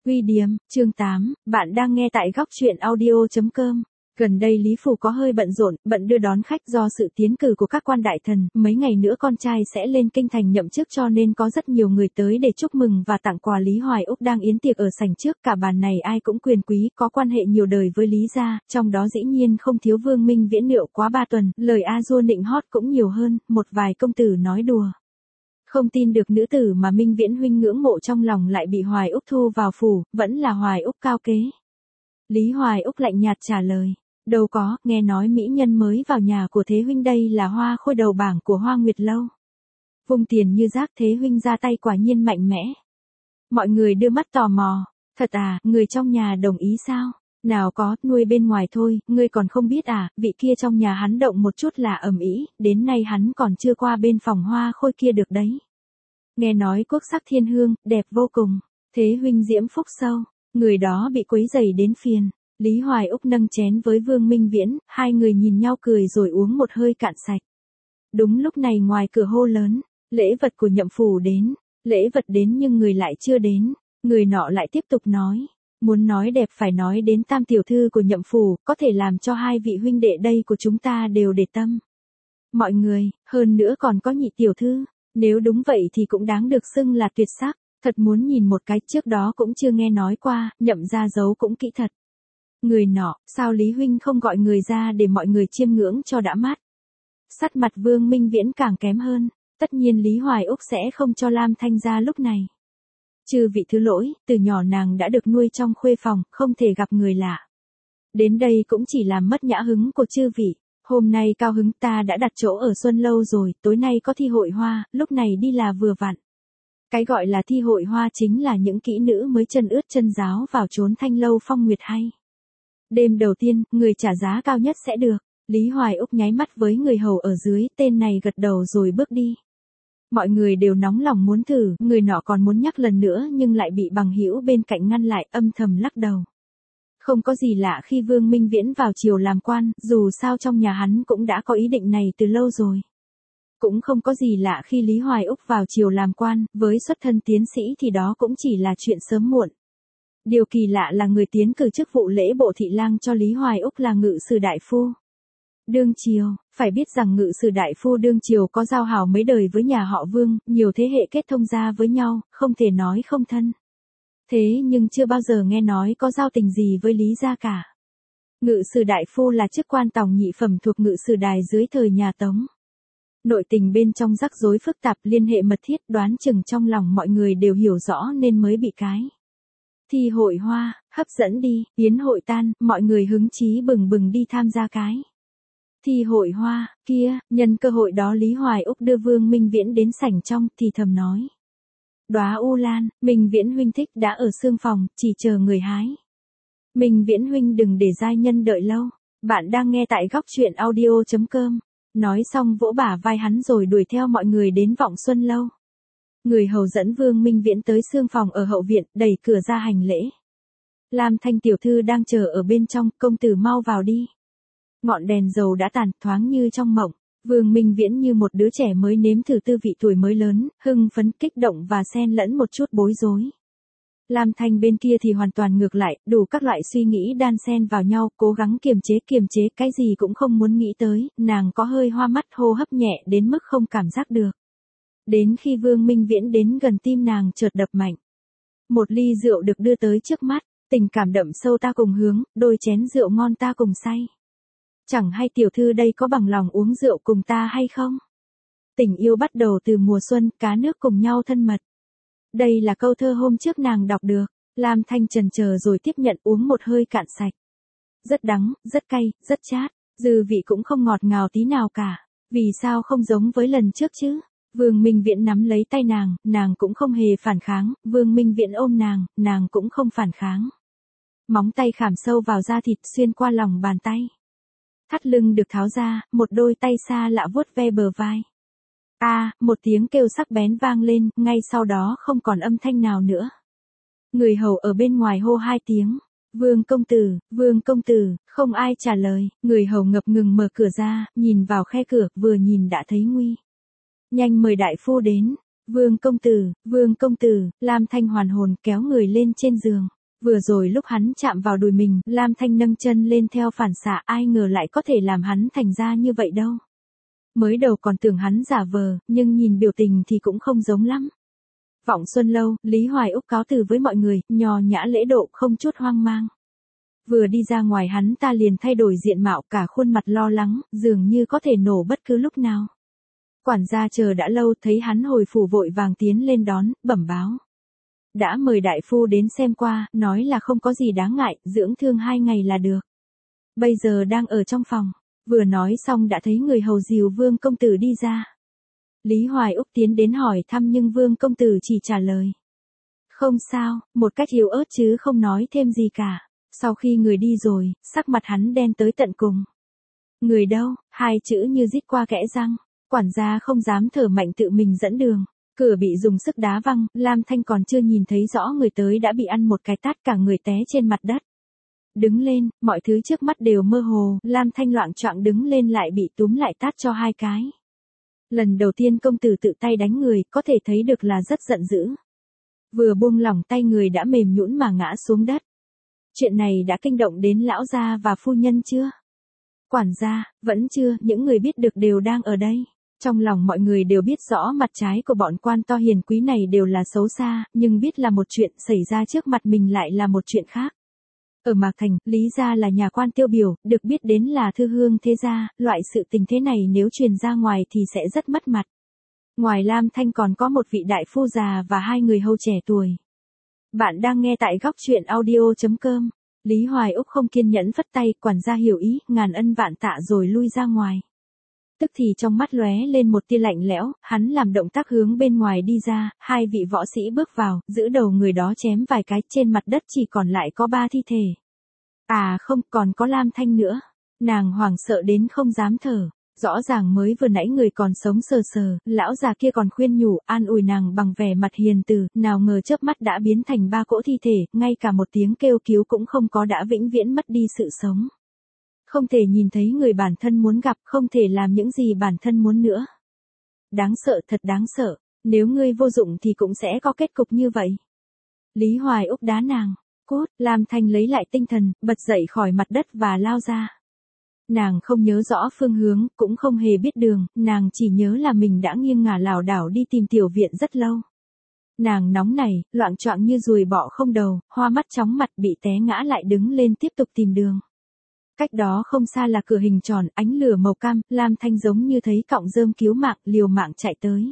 Quy điếm, chương 8, bạn đang nghe tại góc truyện audio.com. Gần đây Lý Phủ có hơi bận rộn, bận đưa đón khách do sự tiến cử của các quan đại thần, mấy ngày nữa con trai sẽ lên kinh thành nhậm chức cho nên có rất nhiều người tới để chúc mừng và tặng quà. Lý Hoài Úc đang yến tiệc ở sảnh trước, cả bàn này ai cũng quyền quý, có quan hệ nhiều đời với Lý gia, trong đó dĩ nhiên không thiếu Vương Minh Viễn. Rượu quá 3 tuần, lời a dua nịnh hót cũng nhiều hơn, một vài công tử nói đùa. Không tin được nữ tử mà Minh Viễn huynh ngưỡng mộ trong lòng lại bị Hoài Úc thu vào phủ, vẫn là Hoài Úc cao kế. Lý Hoài Úc lạnh nhạt trả lời, đâu có, nghe nói mỹ nhân mới vào nhà của Thế huynh đây là Hoa Khôi đầu bảng của Hoa Nguyệt lâu. Vung tiền như rác, Thế huynh ra tay quả nhiên mạnh mẽ. Mọi người đưa mắt tò mò, thật à, người trong nhà đồng ý sao? Nào có, nuôi bên ngoài thôi, ngươi còn không biết à, vị kia trong nhà hắn động một chút là ầm ĩ, đến nay hắn còn chưa qua bên phòng Hoa Khôi kia được đấy. Nghe nói quốc sắc thiên hương, đẹp vô cùng, Thế huynh diễm phúc sâu, người đó bị quấy rầy đến phiền. Lý Hoài Úc nâng chén với Vương Minh Viễn, hai người nhìn nhau cười rồi uống một hơi cạn sạch. Đúng lúc này ngoài cửa hô lớn, lễ vật của nhậm phủ đến, lễ vật đến nhưng người lại chưa đến, người nọ lại tiếp tục nói. Muốn nói đẹp phải nói đến tam tiểu thư của nhậm phủ, có thể làm cho hai vị huynh đệ đây của chúng ta đều để tâm. Mọi người, hơn nữa còn có nhị tiểu thư, nếu đúng vậy thì cũng đáng được xưng là tuyệt sắc, thật muốn nhìn một cái, trước đó cũng chưa nghe nói qua, nhậm ra giấu cũng kỹ thật. Người nọ, sao Lý huynh không gọi người ra để mọi người chiêm ngưỡng cho đã mắt. Sắc mặt Vương Minh Viễn càng kém hơn, tất nhiên Lý Hoài Úc sẽ không cho Lam Thanh ra lúc này. Chư vị thứ lỗi, từ nhỏ nàng đã được nuôi trong khuê phòng, không thể gặp người lạ. Đến đây cũng chỉ làm mất nhã hứng của chư vị. Hôm nay cao hứng, ta đã đặt chỗ ở Xuân Lâu rồi, tối nay có thi hội hoa, lúc này đi là vừa vặn. Cái gọi là thi hội hoa chính là những kỹ nữ mới chân ướt chân ráo vào trốn thanh lâu phong nguyệt hay. Đêm đầu tiên, người trả giá cao nhất sẽ được. Lý Hoài Úc nháy mắt với người hầu ở dưới, tên này gật đầu rồi bước đi. Mọi người đều nóng lòng muốn thử, người nọ còn muốn nhắc lần nữa nhưng lại bị bằng hữu bên cạnh ngăn lại, âm thầm lắc đầu. Không có gì lạ khi Vương Minh Viễn vào triều làm quan, dù sao trong nhà hắn cũng đã có ý định này từ lâu rồi. Cũng không có gì lạ khi Lý Hoài Úc vào triều làm quan, với xuất thân tiến sĩ thì đó cũng chỉ là chuyện sớm muộn. Điều kỳ lạ là người tiến cử chức vụ lễ bộ thị lang cho Lý Hoài Úc là ngự sử đại phu. Đương triều, phải biết rằng ngự sử đại phu đương triều có giao hảo mấy đời với nhà họ Vương, nhiều thế hệ kết thông gia với nhau, không thể nói không thân. Thế nhưng chưa bao giờ nghe nói có giao tình gì với Lý gia cả. Ngự sử đại phu là chức quan tòng nhị phẩm thuộc ngự sử đài dưới thời nhà Tống. Nội tình bên trong rắc rối phức tạp, liên hệ mật thiết, đoán chừng trong lòng mọi người đều hiểu rõ nên mới bị cái. Thi hội hoa, hấp dẫn đi, yến hội tan, mọi người hứng chí bừng bừng đi tham gia cái. Thi hội hoa, kia, nhân cơ hội đó Lý Hoài Úc đưa Vương Minh Viễn đến sảnh trong, thì thầm nói. Đóa u lan, Minh Viễn huynh thích đã ở xương phòng, chỉ chờ người hái. Minh Viễn huynh đừng để giai nhân đợi lâu, bạn đang nghe tại góc truyện audio.com. Nói xong vỗ bả vai hắn rồi đuổi theo mọi người đến Vọng Xuân Lâu. Người hầu dẫn Vương Minh Viễn tới xương phòng ở hậu viện, đẩy cửa ra hành lễ. Lam Thanh tiểu thư đang chờ ở bên trong, công tử mau vào đi. Ngọn đèn dầu đã tàn, thoáng như trong mộng. Vương Minh Viễn như một đứa trẻ mới nếm thử tư vị tuổi mới lớn, hưng phấn, kích động và xen lẫn một chút bối rối. Lam Thanh bên kia thì hoàn toàn ngược lại, đủ các loại suy nghĩ đan xen vào nhau, cố gắng kiềm chế, cái gì cũng không muốn nghĩ tới, nàng có hơi hoa mắt, hô hấp nhẹ đến mức không cảm giác được. Đến khi Vương Minh Viễn đến gần, tim nàng chợt đập mạnh. Một ly rượu được đưa tới trước mắt, tình cảm đậm sâu ta cùng hướng, đôi chén rượu ngon ta cùng say. Chẳng hay tiểu thư đây có bằng lòng uống rượu cùng ta hay không? Tình yêu bắt đầu từ mùa xuân, cá nước cùng nhau thân mật. Đây là câu thơ hôm trước nàng đọc được. Lam Thanh chần chờ rồi tiếp nhận uống một hơi cạn sạch. Rất đắng, rất cay, rất chát, dư vị cũng không ngọt ngào tí nào cả. Vì sao không giống với lần trước chứ? Vương Minh Viễn nắm lấy tay nàng cũng không hề phản kháng, Vương Minh Viễn ôm nàng cũng không phản kháng. Móng tay khảm sâu vào da thịt xuyên qua lòng bàn tay. Thắt lưng được tháo ra, một đôi tay xa lạ vuốt ve bờ vai. Một tiếng kêu sắc bén vang lên, ngay sau đó không còn âm thanh nào nữa. Người hầu ở bên ngoài hô 2 tiếng. Vương công tử, không ai trả lời, người hầu ngập ngừng mở cửa ra, nhìn vào khe cửa, vừa nhìn đã thấy nguy. Nhanh mời đại phu đến. Vương công tử, Lam Thanh hoàn hồn kéo người lên trên giường. Vừa rồi lúc hắn chạm vào đùi mình, Lam Thanh nâng chân lên theo phản xạ, ai ngờ lại có thể làm hắn thành ra như vậy đâu. Mới đầu còn tưởng hắn giả vờ, nhưng nhìn biểu tình thì cũng không giống lắm. Vọng Xuân Lâu, Lý Hoài Úc cáo từ với mọi người, nho nhã lễ độ, không chút hoang mang. Vừa đi ra ngoài hắn ta liền thay đổi diện mạo, cả khuôn mặt lo lắng, dường như có thể nổ bất cứ lúc nào. Quản gia chờ đã lâu, thấy hắn hồi phủ vội vàng tiến lên đón, bẩm báo. Đã mời đại phu đến xem qua, nói là không có gì đáng ngại, dưỡng thương 2 ngày là được. Bây giờ đang ở trong phòng. Vừa nói xong đã thấy người hầu dìu Vương công tử đi ra. Lý Hoài Úc tiến đến hỏi thăm nhưng Vương công tử chỉ trả lời. Không sao, một cách yếu ớt chứ không nói thêm gì cả. Sau khi người đi rồi, sắc mặt hắn đen tới tận cùng. Người đâu, 2 chữ như rít qua kẽ răng. Quản gia không dám thở mạnh tự mình dẫn đường. Cửa bị dùng sức đá văng, Lam Thanh còn chưa nhìn thấy rõ người tới đã bị ăn một cái tát, cả người té trên mặt đất. Đứng lên, mọi thứ trước mắt đều mơ hồ, Lam Thanh loạng choạng đứng lên lại bị túm lại tát cho 2 cái. Lần đầu tiên công tử tự tay đánh người, có thể thấy được là rất giận dữ. Vừa buông lỏng tay người đã mềm nhũn mà ngã xuống đất. Chuyện này đã kinh động đến lão gia và phu nhân chưa? Quản gia, vẫn chưa, những người biết được đều đang ở đây. Trong lòng mọi người đều biết rõ mặt trái của bọn quan to hiền quý này đều là xấu xa, nhưng biết là một chuyện, xảy ra trước mặt mình lại là một chuyện khác. Ở Mạc Thành, Lý gia là nhà quan tiêu biểu, được biết đến là thư hương thế gia, loại sự tình thế này nếu truyền ra ngoài thì sẽ rất mất mặt. Ngoài Lam Thanh còn có một vị đại phu già và 2 người hầu trẻ tuổi. Bạn đang nghe tại góc truyện audio.com. Lý Hoài Úc không kiên nhẫn phất tay, quản gia hiểu ý, ngàn ân vạn tạ rồi lui ra ngoài. Tức thì trong mắt lóe lên một tia lạnh lẽo, hắn làm động tác hướng bên ngoài đi ra, 2 vị võ sĩ bước vào, giữ đầu người đó chém vài cái, trên mặt đất chỉ còn lại có 3 thi thể. À không, còn có Lam Thanh nữa. Nàng hoảng sợ đến không dám thở. Rõ ràng mới vừa nãy người còn sống sờ sờ, lão già kia còn khuyên nhủ, an ủi nàng bằng vẻ mặt hiền từ, nào ngờ chớp mắt đã biến thành 3 cỗ thi thể, ngay cả một tiếng kêu cứu cũng không có, đã vĩnh viễn mất đi sự sống. Không thể nhìn thấy người bản thân muốn gặp, không thể làm những gì bản thân muốn nữa. Đáng sợ, thật đáng sợ, nếu ngươi vô dụng thì cũng sẽ có kết cục như vậy. Lý Hoài Úc đá nàng, cút, Lam Thanh lấy lại tinh thần, bật dậy khỏi mặt đất và lao ra. Nàng không nhớ rõ phương hướng, cũng không hề biết đường, nàng chỉ nhớ là mình đã nghiêng ngả lảo đảo đi tìm tiểu viện rất lâu. Nàng nóng nảy, loạng choạng như ruồi bọ không đầu, hoa mắt chóng mặt, bị té ngã lại đứng lên tiếp tục tìm đường. Cách đó không xa là cửa hình tròn, ánh lửa màu cam, Lam Thanh giống như thấy cọng rơm cứu mạng, liều mạng chạy tới.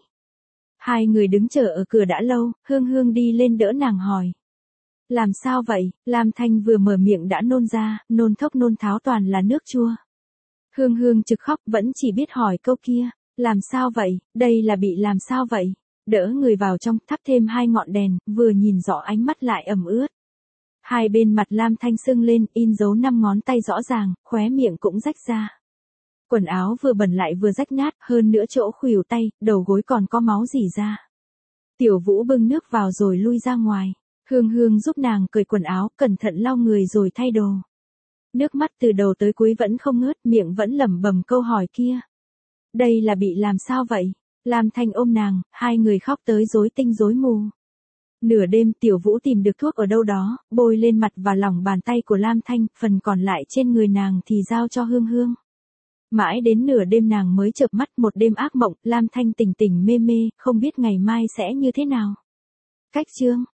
2 người đứng chờ ở cửa đã lâu, Hương Hương đi lên đỡ nàng hỏi. Làm sao vậy? Lam Thanh vừa mở miệng đã nôn ra, nôn thốc nôn tháo toàn là nước chua. Hương Hương trực khóc, vẫn chỉ biết hỏi câu kia. Làm sao vậy? Đây là bị làm sao vậy? Đỡ người vào trong, thắp thêm 2 ngọn đèn, vừa nhìn rõ ánh mắt lại ẩm ướt. 2 bên mặt Lam Thanh sưng lên, in dấu 5 ngón tay rõ ràng, khóe miệng cũng rách ra. Quần áo vừa bẩn lại vừa rách nát, hơn nữa chỗ khuỷu tay, đầu gối còn có máu rỉ ra. Tiểu Vũ bưng nước vào rồi lui ra ngoài. Hương Hương giúp nàng cởi quần áo, cẩn thận lau người rồi thay đồ. Nước mắt từ đầu tới cuối vẫn không ngớt, miệng vẫn lẩm bẩm câu hỏi kia. Đây là bị làm sao vậy? Lam Thanh ôm nàng, 2 người khóc tới rối tinh rối mù. Nửa đêm Tiểu Vũ tìm được thuốc ở đâu đó, bôi lên mặt và lòng bàn tay của Lam Thanh, phần còn lại trên người nàng thì giao cho Hương Hương. Mãi đến nửa đêm nàng mới chợp mắt, một đêm ác mộng, Lam Thanh tỉnh tỉnh mê mê, không biết ngày mai sẽ như thế nào. Cách chương